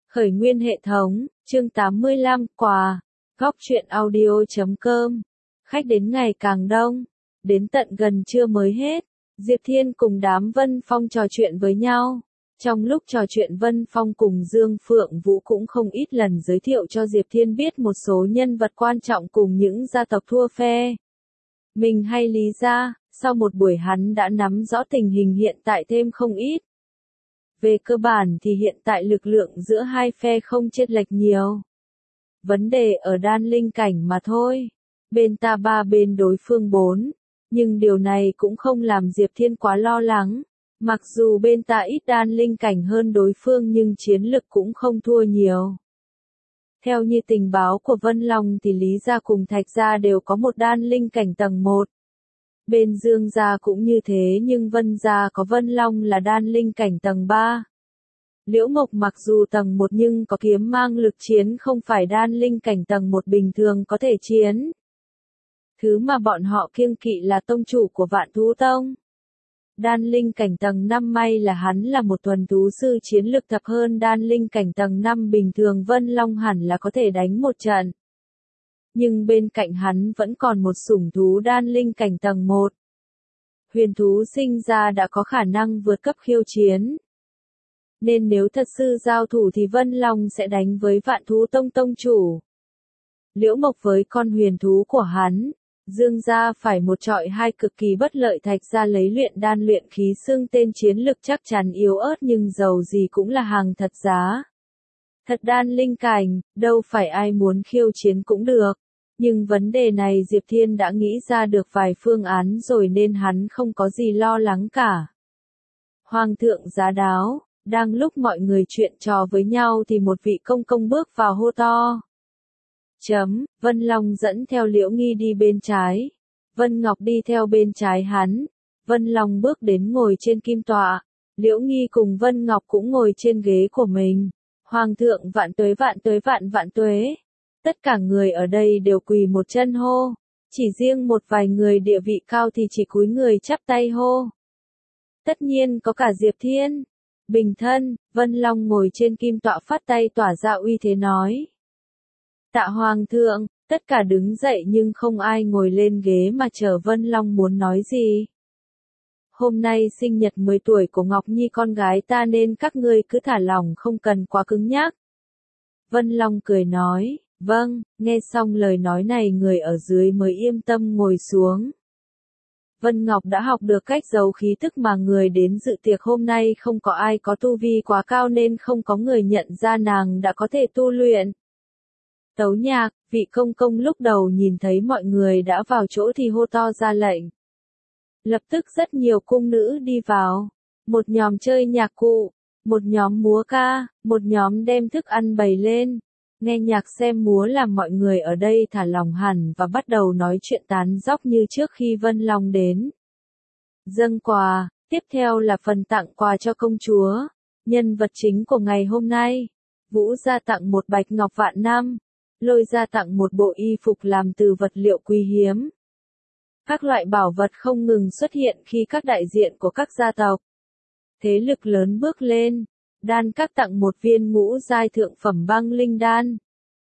Khởi nguyên hệ thống, chương 85, quà, góc truyện audio.com. Khách đến ngày càng đông, đến tận gần trưa mới hết. Diệp Thiên cùng đám Vân Phong trò chuyện với nhau. Trong lúc trò chuyện Vân Phong cùng Dương Phượng Vũ cũng không ít lần giới thiệu cho Diệp Thiên biết một số nhân vật quan trọng cùng những gia tộc thua phe. Mình hay Lý gia, sau một buổi hắn đã nắm rõ tình hình hiện tại thêm không ít. Về cơ bản thì hiện tại lực lượng giữa hai phe không chênh lệch nhiều. Vấn đề ở đan linh cảnh mà thôi. Bên ta 3 bên đối phương 4. Nhưng điều này cũng không làm Diệp Thiên quá lo lắng. Mặc dù bên ta ít đan linh cảnh hơn đối phương nhưng chiến lực cũng không thua nhiều. Theo như tình báo của Vân Long thì Lý gia cùng Thạch gia đều có một đan linh cảnh tầng 1. Bên Dương gia cũng như thế nhưng Vân gia có Vân Long là đan linh cảnh tầng 3. Liễu Mộc mặc dù tầng 1 nhưng có kiếm mang lực chiến không phải đan linh cảnh tầng 1 bình thường có thể chiến. Thứ mà bọn họ kiêng kỵ là tông chủ của Vạn Thú Tông. Đan linh cảnh tầng 5 may là hắn là một thuần thú sư chiến lực thập hơn đan linh cảnh tầng 5 bình thường Vân Long hẳn là có thể đánh một trận. Nhưng bên cạnh hắn vẫn còn một sủng thú đan linh cảnh tầng 1. Huyền thú sinh ra đã có khả năng vượt cấp khiêu chiến. Nên nếu thật sự giao thủ thì Vân Long sẽ đánh với Vạn Thú Tông tông chủ. Liễu Mộc với con huyền thú của hắn, Dương gia phải một trọi hai cực kỳ bất lợi. Thạch gia lấy luyện đan luyện khí xương tên chiến lực chắc chắn yếu ớt nhưng dầu gì cũng là hàng thật giá. Thật đan linh cảnh, đâu phải ai muốn khiêu chiến cũng được. Nhưng vấn đề này Diệp Thiên đã nghĩ ra được vài phương án rồi nên hắn không có gì lo lắng cả. Hoàng thượng giá đáo, đang lúc mọi người chuyện trò với nhau thì một vị công công bước vào hô to. Vân Long dẫn theo Liễu Nghi đi bên trái. Vân Ngọc đi theo bên trái hắn. Vân Long bước đến ngồi trên kim tọa. Liễu Nghi cùng Vân Ngọc cũng ngồi trên ghế của mình. Hoàng thượng vạn tuế vạn tuế vạn vạn tuế. Tất cả người ở đây đều quỳ một chân hô. Chỉ riêng một vài người địa vị cao thì chỉ cúi người chắp tay hô. Tất nhiên có cả Diệp Thiên. Bình thân, Vân Long ngồi trên kim tọa phát tay tỏa ra uy thế nói. Tạ Hoàng thượng, tất cả đứng dậy nhưng không ai ngồi lên ghế mà chờ Vân Long muốn nói gì. Hôm nay sinh nhật 10 tuổi của Ngọc Nhi con gái ta nên các ngươi cứ thả lỏng không cần quá cứng nhắc. Vân Long cười nói, vâng, nghe xong lời nói này người ở dưới mới yên tâm ngồi xuống. Vân Ngọc đã học được cách giấu khí tức mà người đến dự tiệc hôm nay không có ai có tu vi quá cao nên không có người nhận ra nàng đã có thể tu luyện. Tấu nhạc, vị công công lúc đầu nhìn thấy mọi người đã vào chỗ thì hô to ra lệnh. Lập tức rất nhiều cung nữ đi vào. Một nhóm chơi nhạc cụ, một nhóm múa ca, một nhóm đem thức ăn bày lên. Nghe nhạc xem múa làm mọi người ở đây thả lỏng hẳn và bắt đầu nói chuyện tán dóc như trước khi Vân Long đến. Dâng quà, tiếp theo là phần tặng quà cho công chúa. Nhân vật chính của ngày hôm nay. Vũ gia tặng một bạch ngọc vạn năm. Lôi gia tặng một bộ y phục làm từ vật liệu quý hiếm. Các loại bảo vật không ngừng xuất hiện khi các đại diện của các gia tộc. Thế lực lớn bước lên. Đan Các tặng một viên ngũ giai thượng phẩm băng linh đan.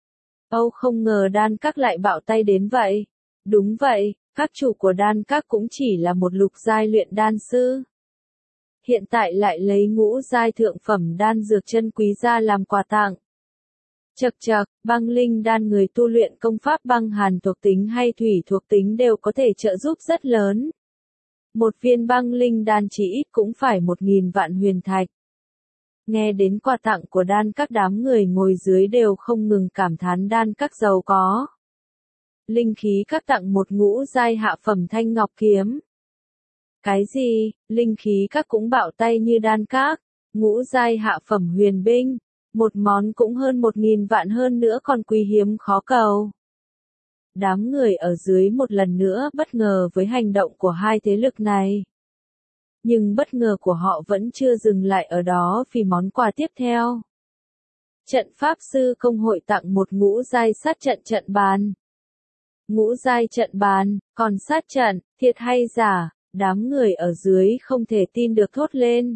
Âu không ngờ Đan Các lại bạo tay đến vậy. Đúng vậy, các chủ của Đan Các cũng chỉ là một lục giai luyện đan sư. Hiện tại lại lấy ngũ giai thượng phẩm đan dược chân quý ra làm quà tặng. Chậc chậc, băng linh đan người tu luyện công pháp băng hàn thuộc tính hay thủy thuộc tính đều có thể trợ giúp rất lớn. Một viên băng linh đan chỉ ít cũng phải 1.000 vạn huyền thạch. Nghe đến quà tặng của Đan Các đám người ngồi dưới đều không ngừng cảm thán Đan Các giàu có. Linh khí các tặng một ngũ giai hạ phẩm thanh ngọc kiếm. Cái gì, linh khí các cũng bạo tay như Đan Các, ngũ giai hạ phẩm huyền binh. Một món cũng hơn 1.000 vạn hơn nữa còn quý hiếm khó cầu. Đám người ở dưới một lần nữa bất ngờ với hành động của hai thế lực này. Nhưng bất ngờ của họ vẫn chưa dừng lại ở đó vì món quà tiếp theo. Trận pháp sư công hội tặng một ngũ giai sát trận trận bàn. Ngũ giai trận bàn, còn sát trận, thiệt hay giả, đám người ở dưới không thể tin được thốt lên.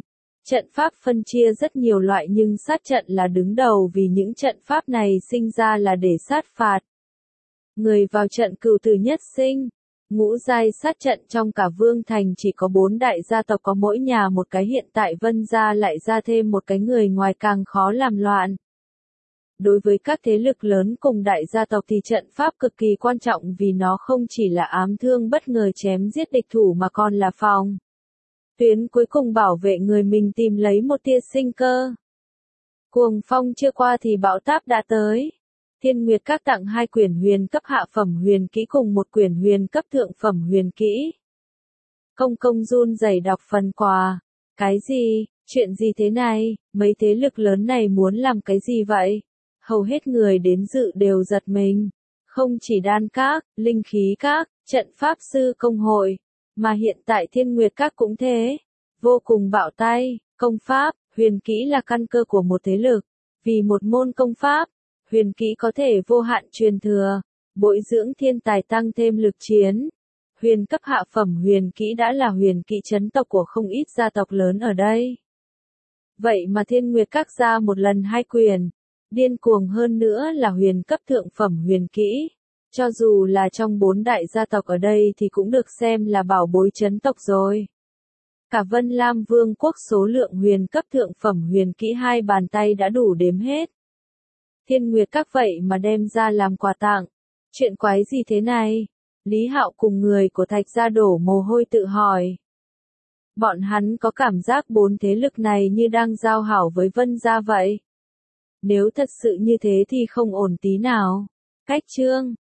Trận pháp phân chia rất nhiều loại nhưng sát trận là đứng đầu vì những trận pháp này sinh ra là để sát phạt người vào trận cửu tử nhất sinh. Ngũ giai sát trận trong cả vương thành chỉ có 4 đại gia tộc có mỗi nhà một cái, hiện tại Vân gia lại ra thêm một cái người ngoài càng khó làm loạn. Đối với các thế lực lớn cùng đại gia tộc thì trận pháp cực kỳ quan trọng vì nó không chỉ là ám thương bất ngờ chém giết địch thủ mà còn là phòng tuyến cuối cùng bảo vệ người mình tìm lấy một tia sinh cơ. Cuồng phong chưa qua thì bão táp đã tới. Thiên Nguyệt Các tặng 2 quyển huyền cấp hạ phẩm huyền kỹ cùng 1 quyển huyền cấp thượng phẩm huyền kỹ. Công công run rẩy đọc phần quà. Cái gì? Chuyện gì thế này? Mấy thế lực lớn này muốn làm cái gì vậy? Hầu hết người đến dự đều giật mình. Không chỉ đan các, linh khí các, trận pháp sư công hội, mà hiện tại Thiên Nguyệt Các cũng thế. Vô cùng bạo tay, công pháp, huyền kỹ là căn cơ của một thế lực. Vì một môn công pháp, huyền kỹ có thể vô hạn truyền thừa, bồi dưỡng thiên tài tăng thêm lực chiến. Huyền cấp hạ phẩm huyền kỹ đã là huyền kỹ chấn tộc của không ít gia tộc lớn ở đây. Vậy mà Thiên Nguyệt Các ra một lần 2 quyển. Điên cuồng hơn nữa là huyền cấp thượng phẩm huyền kỹ. Cho dù là trong 4 đại gia tộc ở đây thì cũng được xem là bảo bối chấn tộc rồi. Cả Vân Lam Vương quốc số lượng huyền cấp thượng phẩm huyền kỹ 2 bàn tay đã đủ đếm hết. Thiên Nguyệt Các vậy mà đem ra làm quà tặng. Chuyện quái gì thế này? Lý Hạo cùng người của Thạch gia đổ mồ hôi tự hỏi. Bọn hắn có cảm giác 4 thế lực này như đang giao hảo với Vân gia vậy. Nếu thật sự như thế thì không ổn tí nào. Cách chương